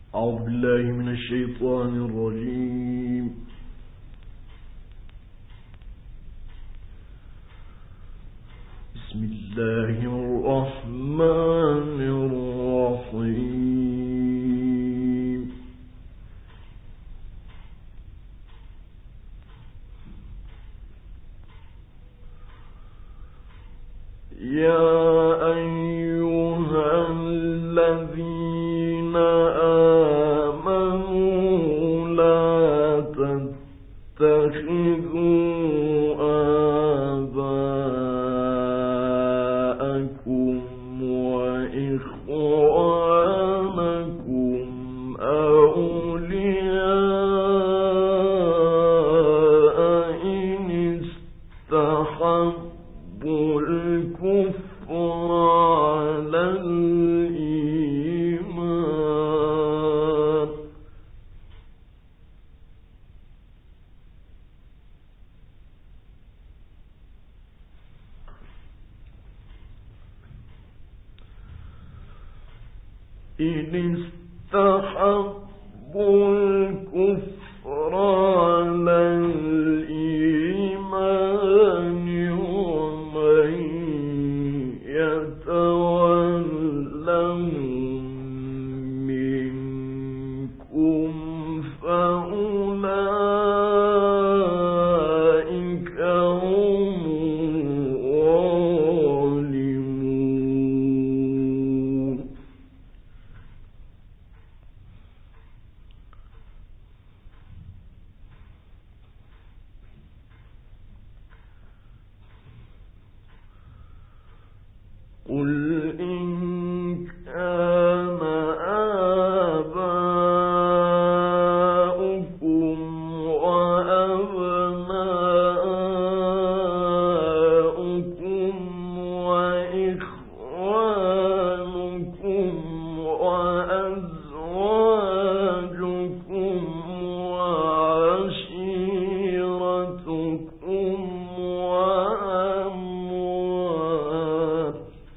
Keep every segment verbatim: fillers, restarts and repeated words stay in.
أعوذ بالله من الشيطان الرجيم. بسم الله الرحمن الرحيم. يا أيها الذين آمنوا لا تتخذوا آباءكم وإخوانكم أولياء إن استحبوا الكفر على الإيمان إن استحبوا الكفر على الإيمان ومن يتولهم منكم فأولئك هم الظالمون. قل إن كان آباؤكم وأبناؤكم وإخوانكم وأزواجكم وعشيرتكم وأموال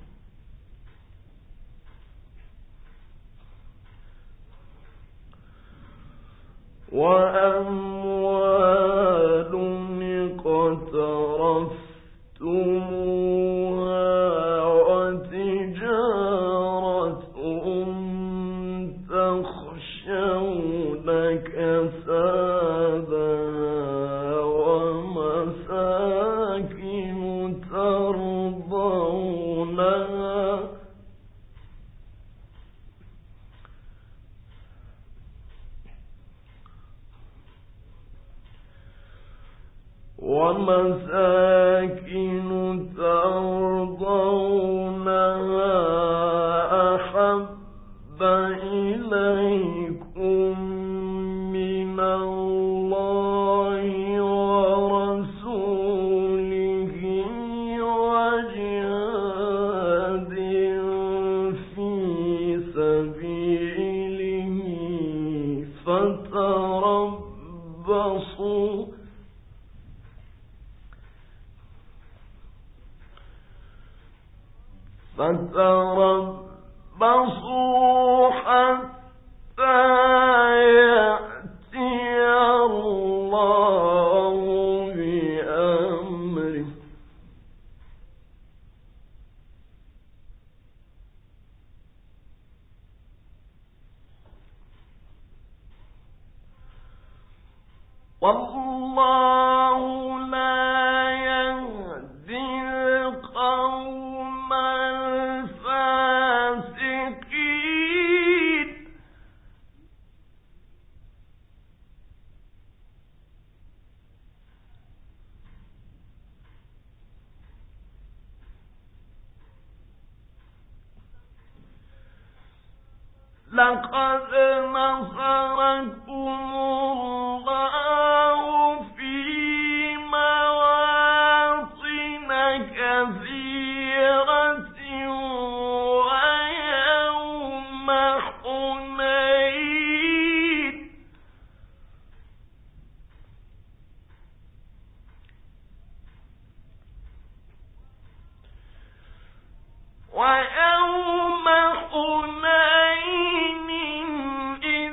وأموال اقترفتموها وتجارة تخشون كسادها ومساكن ترضونها ومساكن ترضونها أحب إليكم من الله ورسوله وجهاد في سبيله فتربصوا فتربصوا حتى يأتي الله بأمره والله لا يهدي القوم الفاسقين. لقد نصركم الله في مواطن كثيرة ويوم حنين ويوم حنين إذ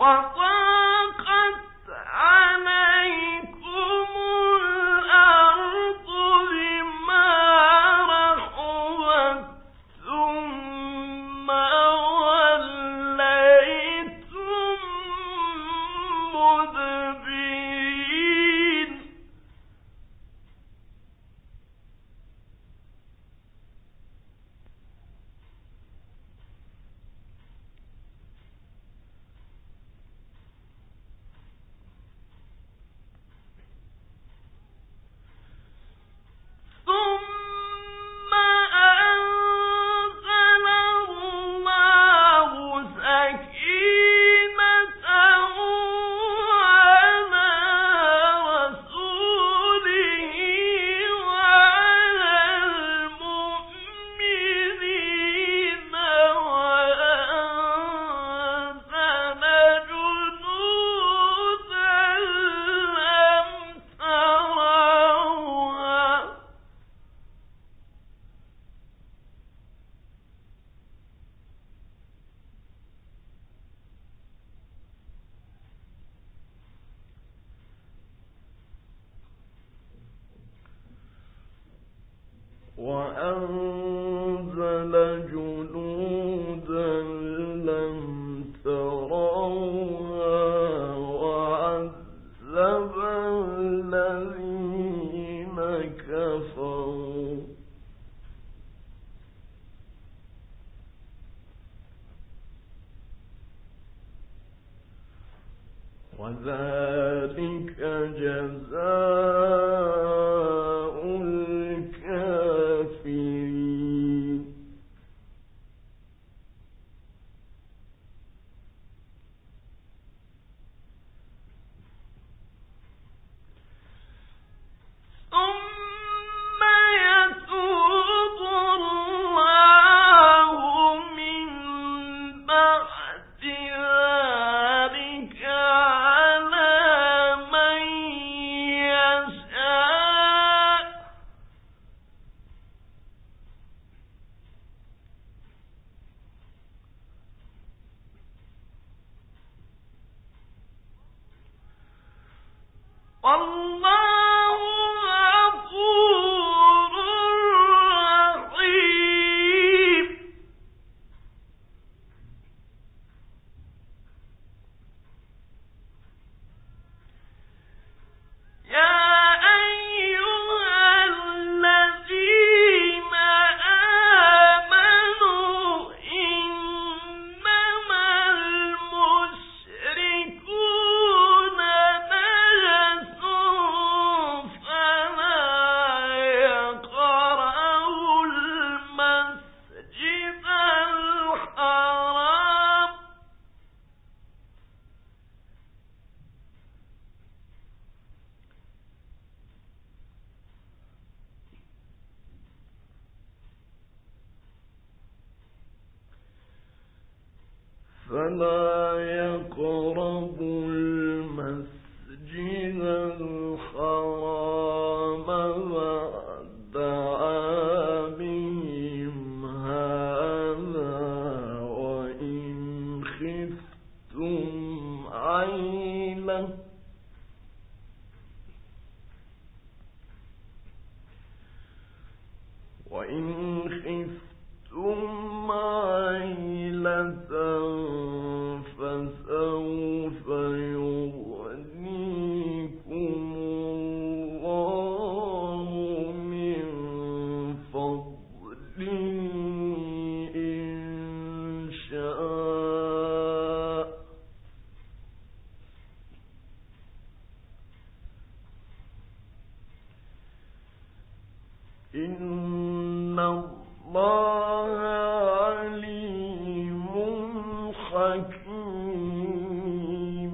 وأنزل جنودا لم تروها وعذب الذين كفروا وذلك جزاء الكافرين. ثم يتوب الله من بعد ذلك على من يشاء والله غفور رحيم. يا أيها الذين آمنوا إنما المشركون نجس فلا يقربوا المسجد الحرام فلا يقربوا المسجد الحرام بعد عامهم هذا وإن خفتم عيلة وإن خفتم عيلة فسوف يغنيكم الله من فضله إن شاء إن الله عليم حكيم.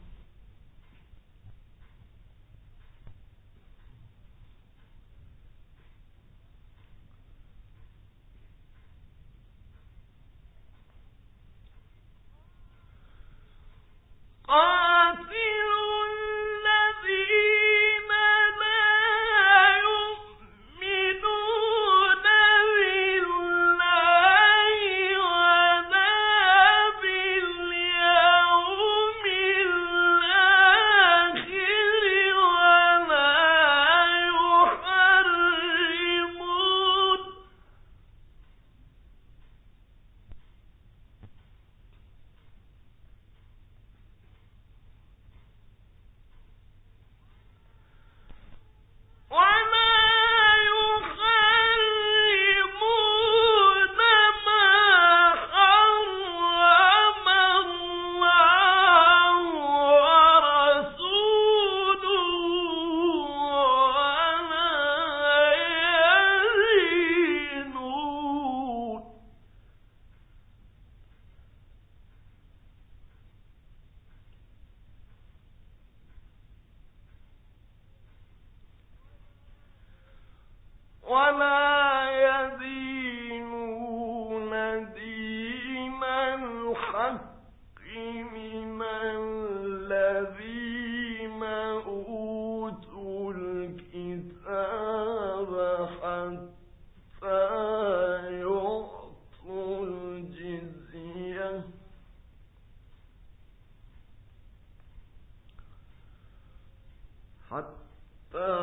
قاتلوا الذين لا يؤمنون ولا يدينون دين الحق من الذين أوتوا الكتاب حتى يعطوا الجزية حتى